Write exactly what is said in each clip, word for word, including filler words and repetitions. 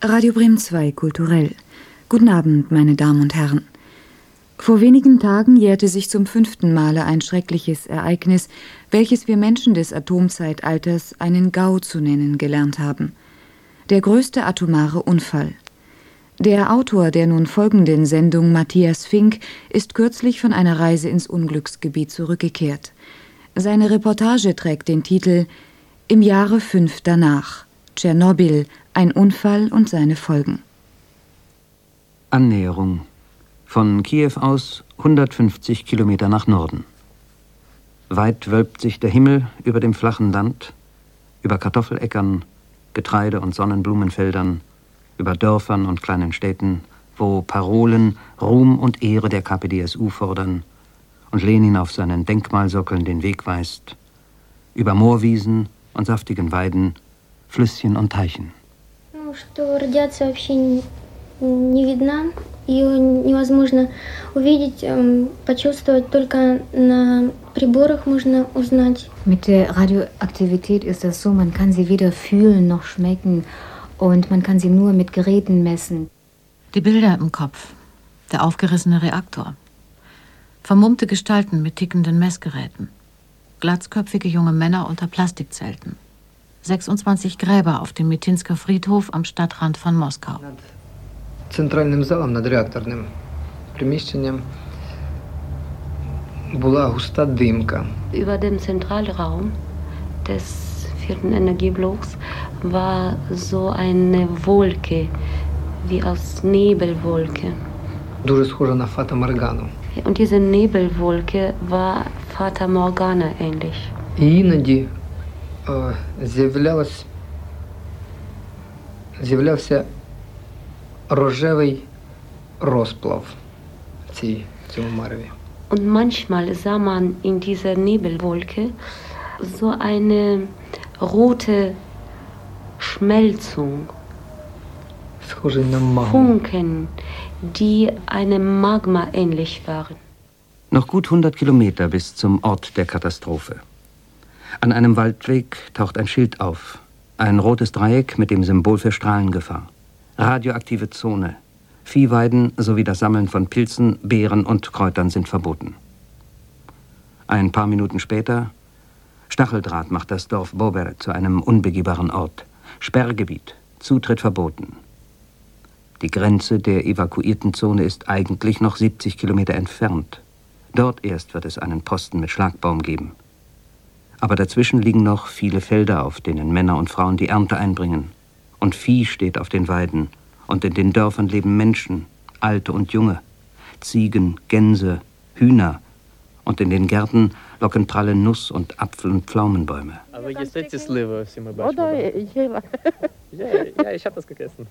Radio Bremen zwei kulturell. Guten Abend, meine Damen und Herren. Vor wenigen Tagen jährte sich zum fünften Male ein schreckliches Ereignis, welches wir Menschen des Atomzeitalters einen GAU zu nennen gelernt haben. Der größte atomare Unfall. Der Autor der nun folgenden Sendung, Matthias Fink, ist kürzlich von einer Reise ins Unglücksgebiet zurückgekehrt. Seine Reportage trägt den Titel »Im Jahre fünf danach. Tschernobyl, ein Unfall und seine Folgen«. Annäherung. Von Kiew aus hundertfünfzig Kilometer nach Norden. Weit wölbt sich der Himmel über dem flachen Land, über Kartoffeläckern, Getreide- und Sonnenblumenfeldern, über Dörfern und kleinen Städten, wo Parolen Ruhm und Ehre der K P D S U fordern und Lenin auf seinen Denkmalsockeln den Weg weist, über Moorwiesen und saftigen Weiden, Flüsschen und Teichen. Что радиация вообще не видна, ее невозможно увидеть, почувствовать, только на приборах можно узнать. Mit der Radioaktivität ist das so, man kann sie weder fühlen noch schmecken und man kann sie nur mit Geräten messen. Die Bilder im Kopf, der aufgerissene Reaktor, vermummte Gestalten mit tickenden Messgeräten, glatzköpfige junge Männer unter Plastikzelten, sechsundzwanzig Gräber auf dem Mitinsker Friedhof am Stadtrand von Moskau. Центральним залом над реакторним приміщенням була густа димка. Über dem Zentralraum des vierten Energieblocks war so eine Wolke, wie aus Nebelwolke. Дуже схожа на Фата Моргану. Und diese Nebelwolke war Fata Morgana ähnlich. І іноді е, з'являлось, з'являвся рожевий розплав в цій, цьому мареві. Und manchmal sah man in dieser Nebelwolke so eine rote Schmelzung, Схожий на магму. Funken, die einem Magma ähnlich waren. Noch gut hundert Kilometer bis zum Ort der Katastrophe. An einem Waldweg taucht ein Schild auf. Ein rotes Dreieck mit dem Symbol für Strahlengefahr. Radioaktive Zone. Viehweiden sowie das Sammeln von Pilzen, Beeren und Kräutern sind verboten. Ein paar Minuten später: Stacheldraht macht das Dorf Bober zu einem unbegehbaren Ort. Sperrgebiet, Zutritt verboten. Die Grenze der evakuierten Zone ist eigentlich noch siebzig Kilometer entfernt. Dort erst wird es einen Posten mit Schlagbaum geben. Aber dazwischen liegen noch viele Felder, auf denen Männer und Frauen die Ernte einbringen. Und Vieh steht auf den Weiden. Und in den Dörfern leben Menschen, Alte und Junge, Ziegen, Gänse, Hühner. Und in den Gärten locken pralle Nuss- und Apfel- und Pflaumenbäume. Aber jetzt эти сливы все мы бачимо. О, да, я я я habe das gegessen.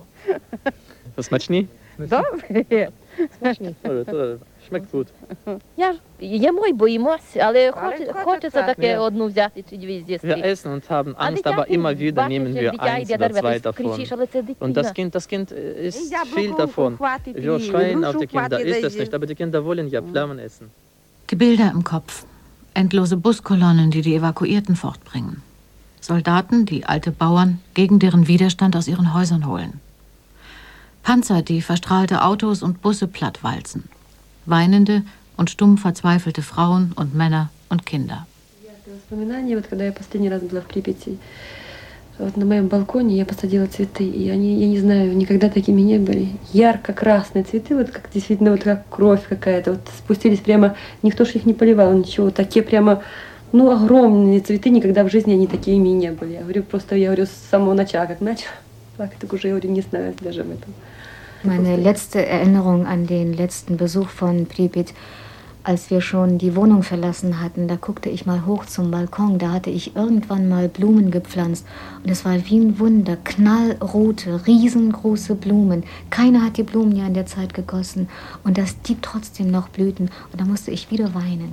Смачні? Добре. Смачні. Schmeckt gut. Я їмо й боїмося, але хочеться таке одну взяти чи дві з'їсти. Wir essen und haben Angst, aber immer wieder nehmen wir eins oder zwei davon. Und das Kind, das Kind isst viel davon. Wir schreien auf die Kinder, isst das nicht, aber die Kinder wollen ja Pflaumen essen. Die Bilder im Kopf. Endlose Buskolonnen, die die Evakuierten fortbringen. Soldaten, die alte Bauern gegen deren Widerstand aus ihren Häusern holen. Panzer, die verstrahlte Autos und Busse plattwalzen. Weinende und stumm verzweifelte Frauen und Männer und Kinder. Воспоминания, вот когда я последний раз была в Припяти, вот на моем балконе я посадила цветы, и они, я не знаю, никогда такими не были. Ярко-красные цветы, вот как действительно вот как кровь какая-то, вот спустились прямо, никто ж их не поливал, ничего, такие прямо, ну, огромные цветы, никогда в жизни они такими не были. Я говорю, просто, я говорю, с самого начала, как начала плакать, так уже, я говорю, не знаю даже в этом. Meine letzte Erinnerung an den letzten Besuch von Pripyat, als wir schon die Wohnung verlassen hatten, da guckte ich mal hoch zum Balkon, da hatte ich irgendwann mal Blumen gepflanzt und es war wie ein Wunder, knallrote, riesengroße Blumen. Keiner hat die Blumen ja in der Zeit gegossen und dass die trotzdem noch blühten und da musste ich wieder weinen.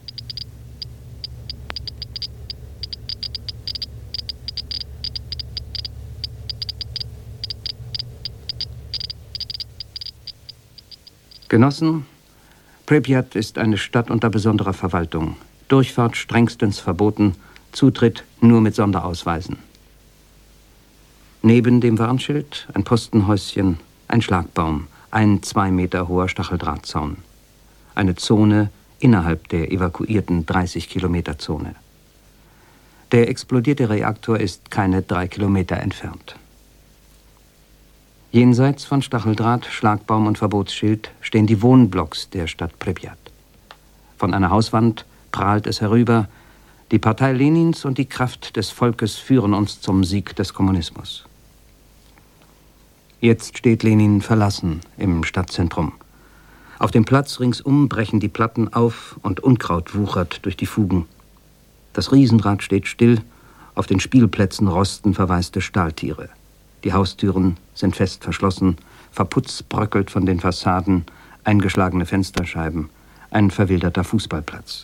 Genossen, Pripyat ist eine Stadt unter besonderer Verwaltung. Durchfahrt strengstens verboten, Zutritt nur mit Sonderausweisen. Neben dem Warnschild ein Postenhäuschen, ein Schlagbaum, ein zwei Meter hoher Stacheldrahtzaun. Eine Zone innerhalb der evakuierten dreißig Kilometer Zone. Der explodierte Reaktor ist keine drei Kilometer entfernt. Jenseits von Stacheldraht, Schlagbaum und Verbotsschild stehen die Wohnblocks der Stadt Pripjat. Von einer Hauswand prahlt es herüber: Die Partei Lenins und die Kraft des Volkes führen uns zum Sieg des Kommunismus. Jetzt steht Lenin verlassen im Stadtzentrum. Auf dem Platz ringsum brechen die Platten auf und Unkraut wuchert durch die Fugen. Das Riesenrad steht still, auf den Spielplätzen rosten verwaiste Stahltiere. Die Haustüren sind fest verschlossen, Verputz bröckelt von den Fassaden, eingeschlagene Fensterscheiben, ein verwilderter Fußballplatz.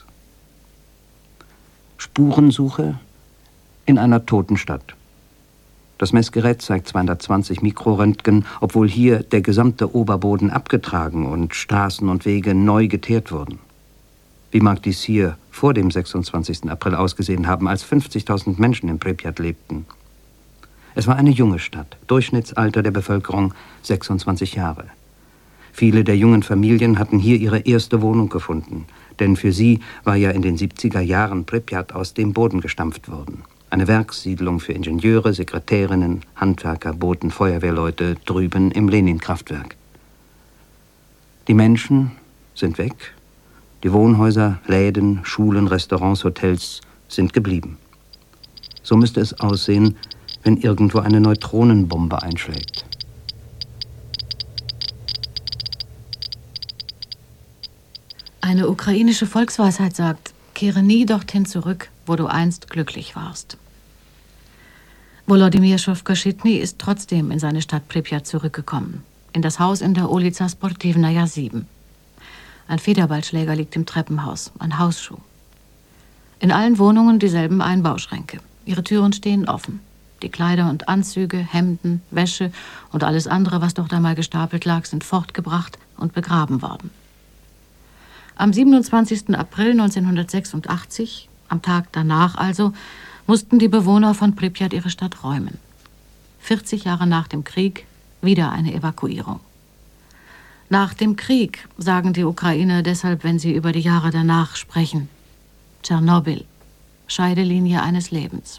Spurensuche in einer toten Stadt. Das Messgerät zeigt zweihundertzwanzig Mikroröntgen, obwohl hier der gesamte Oberboden abgetragen und Straßen und Wege neu geteert wurden. Wie mag dies hier vor dem sechsundzwanzigsten April ausgesehen haben, als fünfzigtausend Menschen in Pripjat lebten? Es war eine junge Stadt, Durchschnittsalter der Bevölkerung sechsundzwanzig Jahre. Viele der jungen Familien hatten hier ihre erste Wohnung gefunden, denn für sie war ja in den siebziger Jahren Pripjat aus dem Boden gestampft worden. Eine Werkssiedlung für Ingenieure, Sekretärinnen, Handwerker, Boten, Feuerwehrleute drüben im Lenin-Kraftwerk. Die Menschen sind weg. Die Wohnhäuser, Läden, Schulen, Restaurants, Hotels sind geblieben. So müsste es aussehen, wenn irgendwo eine Neutronenbombe einschlägt. Eine ukrainische Volksweisheit sagt: Kehre nie dorthin zurück, wo du einst glücklich warst. Volodymyr Schowko-Schitny ist trotzdem in seine Stadt Pripjat zurückgekommen, in das Haus in der Ulica Sportivnaja sieben. Ein Federballschläger liegt im Treppenhaus, ein Hausschuh. In allen Wohnungen dieselben Einbauschränke. Ihre Türen stehen offen. Die Kleider und Anzüge, Hemden, Wäsche und alles andere, was dort einmal gestapelt lag, sind fortgebracht und begraben worden. Am siebenundzwanzigsten April neunzehnhundertsechsundachtzig, am Tag danach also, mussten die Bewohner von Pripjat ihre Stadt räumen. vierzig Jahre nach dem Krieg wieder eine Evakuierung. Nach dem Krieg, sagen die Ukrainer deshalb, wenn sie über die Jahre danach sprechen. Tschernobyl, Scheidelinie eines Lebens.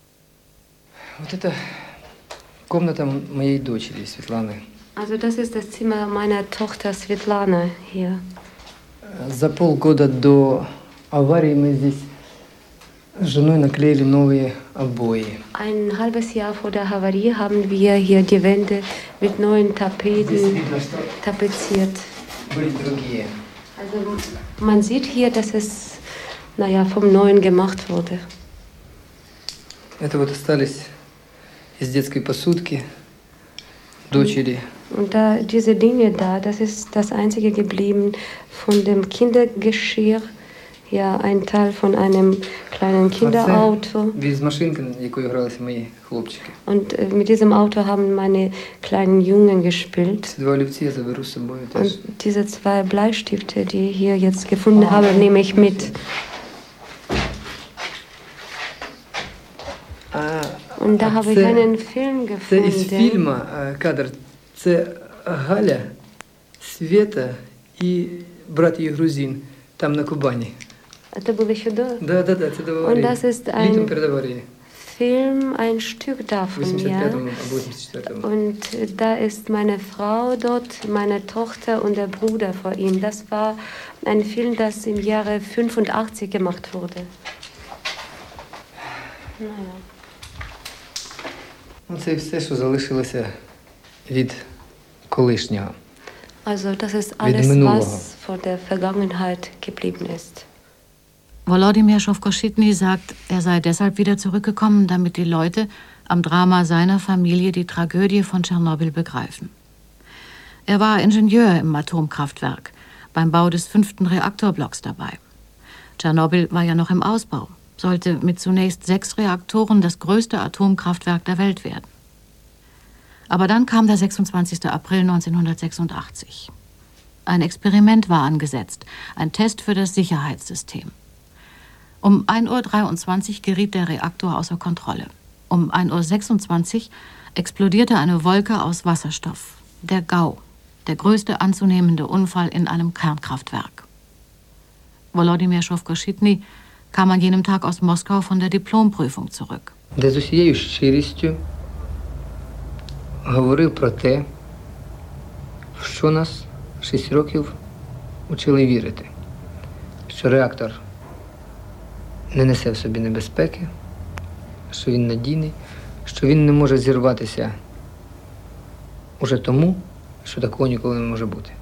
Also das ist das Zimmer meiner Tochter Svetlana hier. За полгода до аварии мы здесь с женой наклеили новые обои. Ein halbes Jahr vor der Havarie haben wir hier die Wände mit neuen Tapeten tapeziert. Also man sieht hier, dass es, naja, vom Neuen gemacht wurde. Это вот остались из детской посудки дочери. Und da, diese Dinge da, das ist das Einzige geblieben von dem Kindergeschirr. Ja, ein Teil von einem kleinen Kinderauto. Und äh, mit diesem Auto haben meine kleinen Jungen gespielt. Und diese zwei Bleistifte, die ich hier jetzt gefunden habe, nehme ich mit. Und da habe ich einen Film gefunden. Це Галя, Света и брат ее грузин, там на Кубани. Это было еще до? Да, да, да, это до аварии. Und das ist ein Film, ein Stück davon, ja. Und da ist meine Frau dort, meine Tochter und der Bruder vor ihm. Das war ein Film, das im Jahre fünfundachtzig gemacht wurde. Naja. Це все, що залишилося від колишнього. Also das ist alles, was vor der Vergangenheit geblieben ist. Volodymyr Schowko-Schitny sagt, er sei deshalb wieder zurückgekommen, damit die Leute am Drama seiner Familie die Tragödie von Tschernobyl begreifen. Er war Ingenieur im Atomkraftwerk, beim Bau des fünften Reaktorblocks dabei. Tschernobyl war ja noch im Ausbau, sollte mit zunächst sechs Reaktoren das größte Atomkraftwerk der Welt werden. Aber dann kam der sechsundzwanzigste April neunzehnhundertsechsundachtzig. Ein Experiment war angesetzt, ein Test für das Sicherheitssystem. Um ein Uhr dreiundzwanzig geriet der Reaktor außer Kontrolle. Um ein Uhr sechsundzwanzig explodierte eine Wolke aus Wasserstoff. Der GAU, der größte anzunehmende Unfall in einem Kernkraftwerk. Володимир Шовко-Шитний kam an jenem Tag aus Moskau von der Diplomprüfung zurück. Де з усією щирістю говорив про те, що нас шість років учили вірити, що реактор не несе в собі небезпеки, що він надійний, що він не може зірватися уже тому, що такого ніколи не може бути.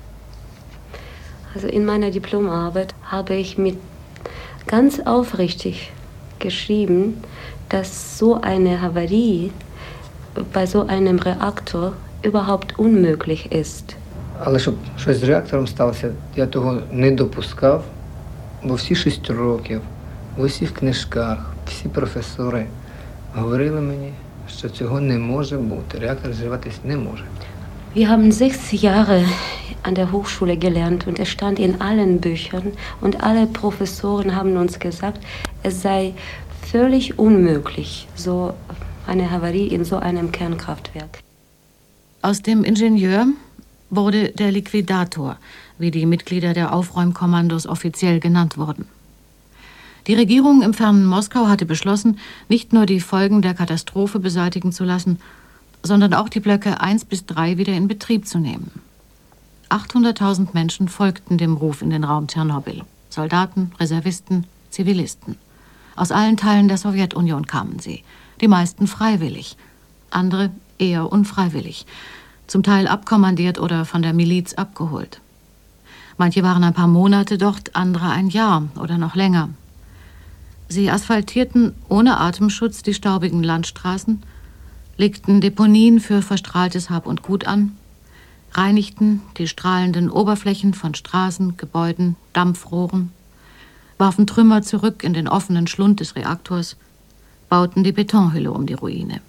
Also in meiner Diplomarbeit habe ich mit ganz aufrichtig geschrieben, dass so eine Havarie bei so einem Reaktor überhaupt unmöglich ist. Але щоб щось з реактором сталося, я того не допускав, бо всі шість років, в усіх книжках, всі професори говорили мені, що цього не може бути, реактор зриватись не може. Wir haben sechs Jahre an der Hochschule gelernt und es stand in allen Büchern und alle Professoren haben uns gesagt, es sei völlig unmöglich, so eine Havarie in so einem Kernkraftwerk. Aus dem Ingenieur wurde der Liquidator, wie die Mitglieder der Aufräumkommandos offiziell genannt wurden. Die Regierung im fernen Moskau hatte beschlossen, nicht nur die Folgen der Katastrophe beseitigen zu lassen, sondern auch die Blöcke eins bis drei wieder in Betrieb zu nehmen. achthunderttausend Menschen folgten dem Ruf in den Raum Tschernobyl. Soldaten, Reservisten, Zivilisten. Aus allen Teilen der Sowjetunion kamen sie, die meisten freiwillig, andere eher unfreiwillig, zum Teil abkommandiert oder von der Miliz abgeholt. Manche waren ein paar Monate dort, andere ein Jahr oder noch länger. Sie asphaltierten ohne Atemschutz die staubigen Landstraßen, legten Deponien für verstrahltes Hab und Gut an, reinigten die strahlenden Oberflächen von Straßen, Gebäuden, Dampfrohren, warfen Trümmer zurück in den offenen Schlund des Reaktors, bauten die Betonhülle um die Ruine.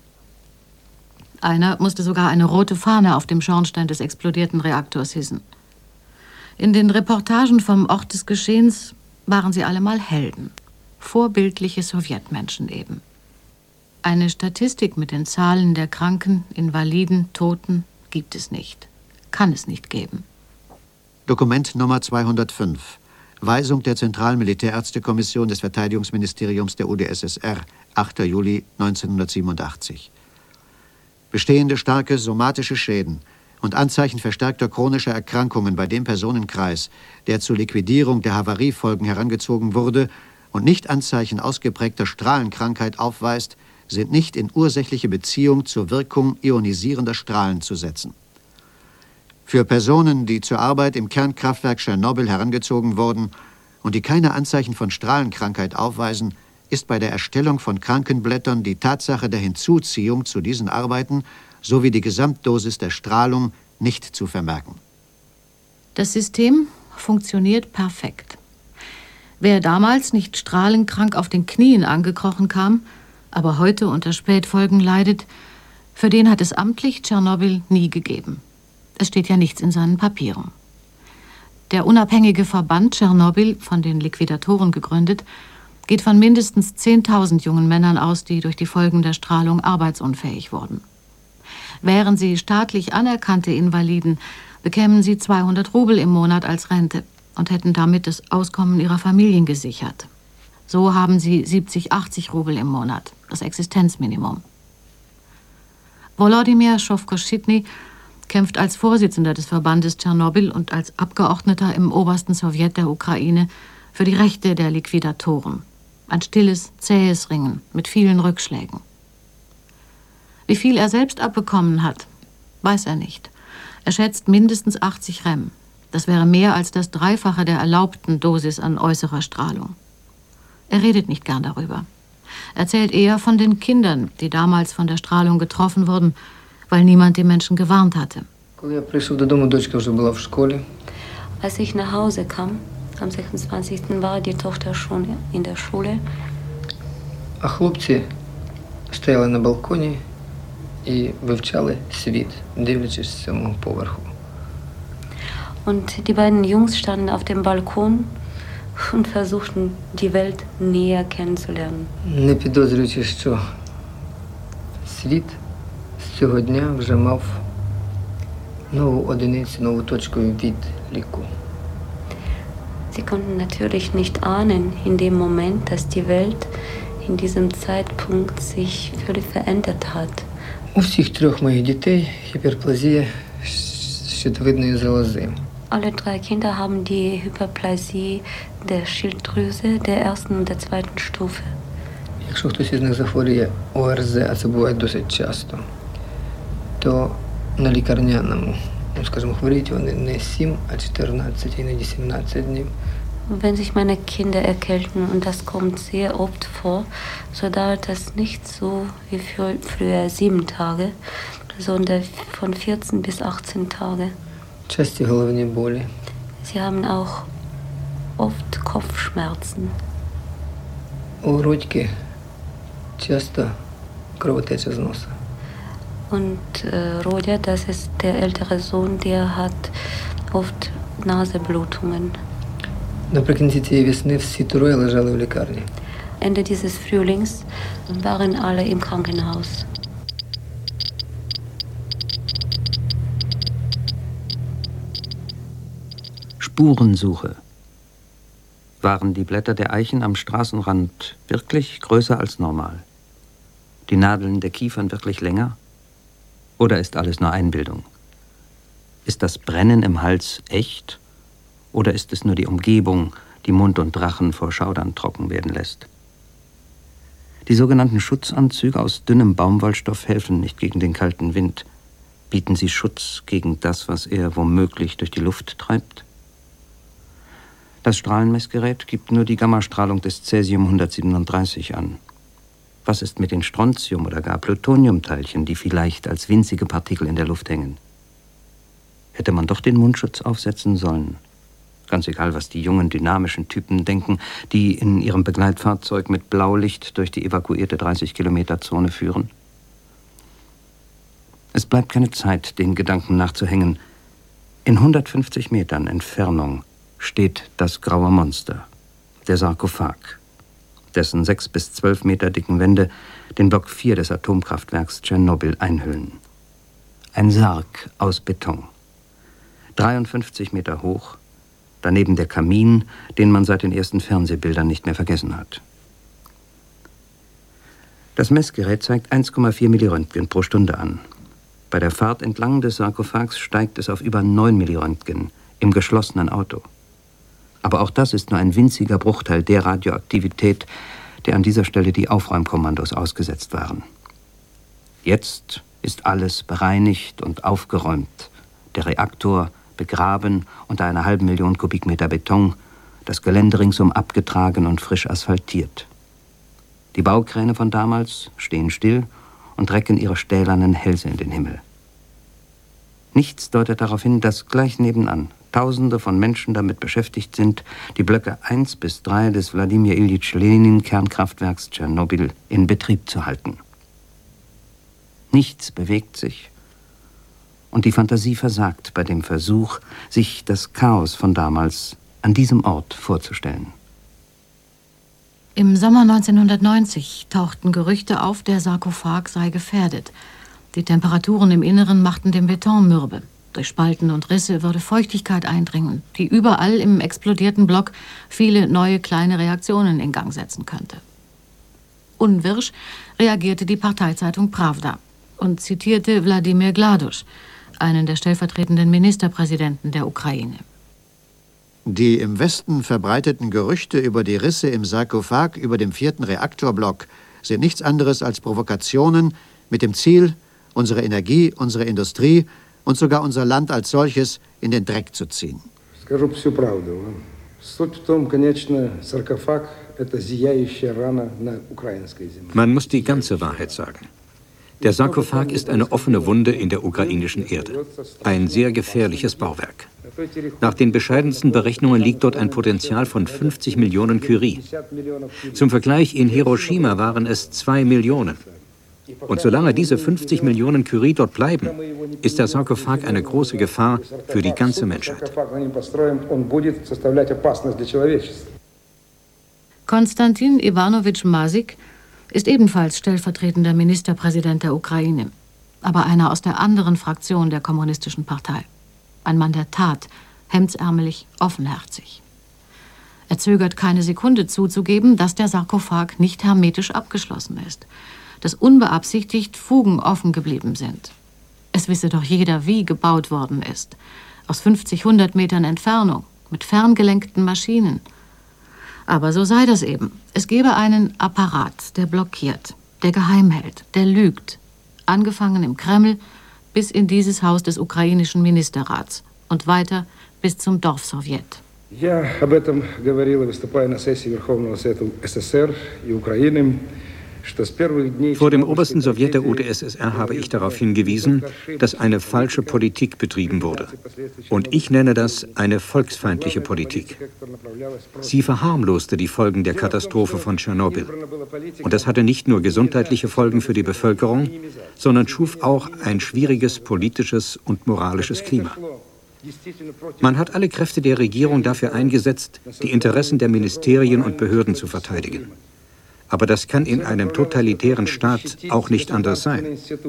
Einer musste sogar eine rote Fahne auf dem Schornstein des explodierten Reaktors hissen. In den Reportagen vom Ort des Geschehens waren sie allemal Helden, vorbildliche Sowjetmenschen eben. Eine Statistik mit den Zahlen der Kranken, Invaliden, Toten gibt es nicht. Kann es nicht geben. Dokument Nummer zweihundertfünf. Weisung der Zentralen Militärärztekommission des Verteidigungsministeriums der U d S S R, achter Juli neunzehnhundertsiebenundachtzig. Bestehende starke somatische Schäden und Anzeichen verstärkter chronischer Erkrankungen bei dem Personenkreis, der zur Liquidierung der Havariefolgen herangezogen wurde und nicht Anzeichen ausgeprägter Strahlenkrankheit aufweist, sind nicht in ursächliche Beziehung zur Wirkung ionisierender Strahlen zu setzen. Für Personen, die zur Arbeit im Kernkraftwerk Tschernobyl herangezogen wurden und die keine Anzeichen von Strahlenkrankheit aufweisen, ist bei der Erstellung von Krankenblättern die Tatsache der Hinzuziehung zu diesen Arbeiten sowie die Gesamtdosis der Strahlung nicht zu vermerken. Das System funktioniert perfekt. Wer damals nicht strahlenkrank auf den Knien angekrochen kam, aber heute unter Spätfolgen leidet, für den hat es amtlich Tschernobyl nie gegeben. Es steht ja nichts in seinen Papieren. Der unabhängige Verband Tschernobyl, von den Liquidatoren gegründet, geht von mindestens zehntausend jungen Männern aus, die durch die Folgen der Strahlung arbeitsunfähig wurden. Wären sie staatlich anerkannte Invaliden, bekämen sie zweihundert Rubel im Monat als Rente und hätten damit das Auskommen ihrer Familien gesichert. So haben sie siebzig, achtzig Rubel im Monat, das Existenzminimum. Volodymyr Szofko-Szitny kämpft als Vorsitzender des Verbandes Tschernobyl und als Abgeordneter im obersten Sowjet der Ukraine für die Rechte der Liquidatoren. Ein stilles, zähes Ringen mit vielen Rückschlägen. Wie viel er selbst abbekommen hat, weiß er nicht. Er schätzt mindestens achtzig Rem. Das wäre mehr als das Dreifache der erlaubten Dosis an äußerer Strahlung. Er redet nicht gern darüber. Er erzählt eher von den Kindern, die damals von der Strahlung getroffen wurden, weil niemand die Menschen gewarnt hatte. Als ich nach Hause kam, am sechsundzwanzigsten war die Tochter schon in der Schule. А хлопці стояли на балконі і вивчали світ, дивлячись з сьомого поверху. Und die beiden Jungs standen auf dem Balkon und versuchten, die Welt näher kennenzulernen. Не підозрюючи, що Світ з цього дня вже мав нову одиницю, нову точку відліку. Sie konnten natürlich nicht ahnen in dem Moment, dass die Welt in diesem Zeitpunkt sich völlig verändert hat. У всіх трьох моїх дітей гіперплазія щитовидної залози. Alle drei Kinder haben die Hyperplasie der Schilddrüse der ersten und der zweiten Stufe. Якщо хтось із них захворює О Р З, а це буває досить часто, то на лікарняному, ну, скажімо, хворіють вони не сім, а чотирнадцять, іноді сімнадцять днів. Wenn sich meine Kinder erkälten, und das kommt sehr oft vor, so dauert das nicht so wie für, früher sieben Tage, sondern von vierzehn bis achtzehn Tage. Часті головні болі. Sie haben auch oft Kopfschmerzen. У Родьки часто кровотеча з носа. Und äh, Rodja, das ist der ältere Sohn, der hat oft Nasenblutungen. Наприкінці цієї весни всі троє лежали в лікарні. Ende dieses Frühlings waren alle im Krankenhaus. Spurensuche. Waren die Blätter der Eichen am Straßenrand wirklich größer als normal? Die Nadeln der Kiefern wirklich länger? Oder ist alles nur Einbildung? Ist das Brennen im Hals echt? Oder ist es nur die Umgebung, die Mund und Rachen vor Schaudern trocken werden lässt? Die sogenannten Schutzanzüge aus dünnem Baumwollstoff helfen nicht gegen den kalten Wind. Bieten sie Schutz gegen das, was er womöglich durch die Luft treibt? Das Strahlenmessgerät gibt nur die Gammastrahlung des Cäsium hundertsiebenunddreißig an. Was ist mit den Strontium- oder gar Plutoniumteilchen, die vielleicht als winzige Partikel in der Luft hängen? Hätte man doch den Mundschutz aufsetzen sollen? Ganz egal, was die jungen, dynamischen Typen denken, die in ihrem Begleitfahrzeug mit Blaulicht durch die evakuierte dreißig-Kilometer-Zone führen. Es bleibt keine Zeit, den Gedanken nachzuhängen. In hundertfünfzig Metern Entfernung steht das graue Monster, der Sarkophag, dessen sechs bis zwölf Meter dicken Wände den Block vier des Atomkraftwerks Tschernobyl einhüllen. Ein Sarg aus Beton, dreiundfünfzig Meter hoch, daneben der Kamin, den man seit den ersten Fernsehbildern nicht mehr vergessen hat. Das Messgerät zeigt eins Komma vier Milliröntgen pro Stunde an. Bei der Fahrt entlang des Sarkophags steigt es auf über neun Milliröntgen im geschlossenen Auto. Aber auch das ist nur ein winziger Bruchteil der Radioaktivität, der an dieser Stelle die Aufräumkommandos ausgesetzt waren. Jetzt ist alles bereinigt und aufgeräumt. Der Reaktor begraben unter einer halben Million Kubikmeter Beton, das Gelände ringsum abgetragen und frisch asphaltiert. Die Baukräne von damals stehen still und recken ihre stählernen Hälse in den Himmel. Nichts deutet darauf hin, dass gleich nebenan Tausende von Menschen damit beschäftigt sind, die Blöcke eins bis drei des Wladimir Iljitsch Lenin-Kernkraftwerks Tschernobyl in Betrieb zu halten. Nichts bewegt sich und die Fantasie versagt bei dem Versuch, sich das Chaos von damals an diesem Ort vorzustellen. Im Sommer neunzehnhundertneunzig tauchten Gerüchte auf, der Sarkophag sei gefährdet. Die Temperaturen im Inneren machten den Beton mürbe. Durch Spalten und Risse würde Feuchtigkeit eindringen, die überall im explodierten Block viele neue kleine Reaktionen in Gang setzen könnte. Unwirsch reagierte die Parteizeitung Pravda und zitierte Wladimir Gladusch, einen der stellvertretenden Ministerpräsidenten der Ukraine. Die im Westen verbreiteten Gerüchte über die Risse im Sarkophag über dem vierten Reaktorblock sind nichts anderes als Provokationen mit dem Ziel, unsere Energie, unsere Industrie und sogar unser Land als solches in den Dreck zu ziehen. Man muss die ganze Wahrheit sagen. Der Sarkophag ist eine offene Wunde in der ukrainischen Erde. Ein sehr gefährliches Bauwerk. Nach den bescheidensten Berechnungen liegt dort ein Potenzial von fünfzig Millionen Curie. Zum Vergleich, in Hiroshima waren es zwei Millionen. Und solange diese fünfzig Millionen Curie dort bleiben, ist der Sarkophag eine große Gefahr für die ganze Menschheit. Konstantin Iwanowitsch Masik ist ebenfalls stellvertretender Ministerpräsident der Ukraine, aber einer aus der anderen Fraktion der Kommunistischen Partei. Ein Mann der Tat, hemdsärmelig, offenherzig. Er zögert keine Sekunde zuzugeben, dass der Sarkophag nicht hermetisch abgeschlossen ist, dass unbeabsichtigt Fugen offen geblieben sind. Es wisse doch jeder, wie gebaut worden ist. Aus fünfzig, hundert Metern Entfernung, mit ferngelenkten Maschinen. Aber so sei das eben. Es gebe einen Apparat, der blockiert, der geheim hält, der lügt. Angefangen im Kreml bis in dieses Haus des ukrainischen Ministerrats und weiter bis zum Dorfsowjet. Я об этом говорил и выступая на сессии Верховного Совета СССР и Украины. Vor dem obersten Sowjet der U d S S R habe ich darauf hingewiesen, dass eine falsche Politik betrieben wurde. Und ich nenne das eine volksfeindliche Politik. Sie verharmloste die Folgen der Katastrophe von Tschernobyl. Und das hatte nicht nur gesundheitliche Folgen für die Bevölkerung, sondern schuf auch ein schwieriges politisches und moralisches Klima. Man hat alle Kräfte der Regierung dafür eingesetzt, die Interessen der Ministerien und Behörden zu verteidigen. Aber das kann in einem totalitären Staat auch nicht anders sein.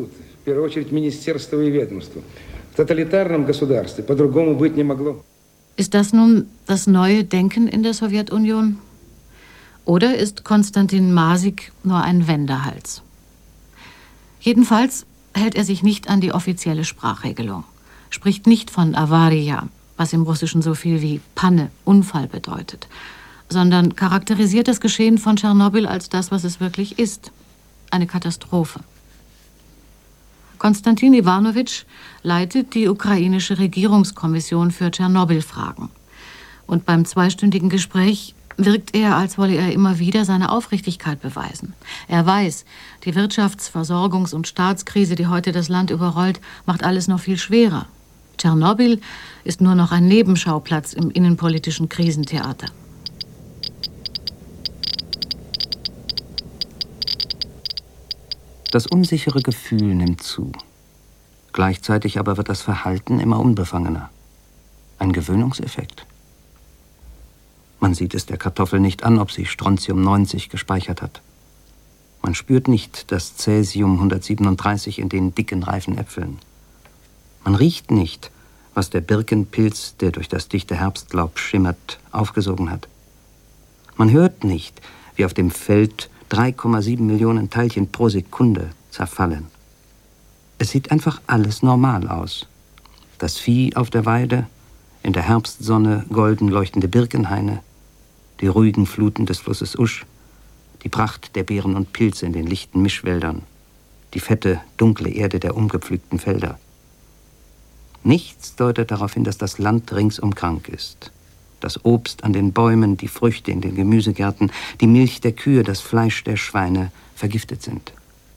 Ist das nun das neue Denken in der Sowjetunion? Oder ist Konstantin Masik nur ein Wendehals? Jedenfalls hält er sich nicht an die offizielle Sprachregelung, spricht nicht von Avaria, was im Russischen so viel wie Panne, Unfall bedeutet, sondern charakterisiert das Geschehen von Tschernobyl als das, was es wirklich ist, eine Katastrophe. Konstantin Iwanowitsch leitet die ukrainische Regierungskommission für Tschernobyl-Fragen. Und beim zweistündigen Gespräch wirkt er, als wolle er immer wieder seine Aufrichtigkeit beweisen. Er weiß, die Wirtschafts-, Versorgungs- und Staatskrise, die heute das Land überrollt, macht alles noch viel schwerer. Tschernobyl ist nur noch ein Nebenschauplatz im innenpolitischen Krisentheater. Das unsichere Gefühl nimmt zu. Gleichzeitig aber wird das Verhalten immer unbefangener. Ein Gewöhnungseffekt. Man sieht es der Kartoffel nicht an, ob sie Strontium neunzig gespeichert hat. Man spürt nicht das Cäsium hundertsiebenunddreißig in den dicken, reifen Äpfeln. Man riecht nicht, was der Birkenpilz, der durch das dichte Herbstlaub schimmert, aufgesogen hat. Man hört nicht, wie auf dem Feld drei Komma sieben Millionen Teilchen pro Sekunde zerfallen. Es sieht einfach alles normal aus. Das Vieh auf der Weide, in der Herbstsonne golden leuchtende Birkenhaine, die ruhigen Fluten des Flusses Usch, die Pracht der Beeren und Pilze in den lichten Mischwäldern, die fette, dunkle Erde der umgepflügten Felder. Nichts deutet darauf hin, dass das Land ringsum krank ist. Das Obst an den Bäumen, die Früchte in den Gemüsegärten, die Milch der Kühe, das Fleisch der Schweine vergiftet sind.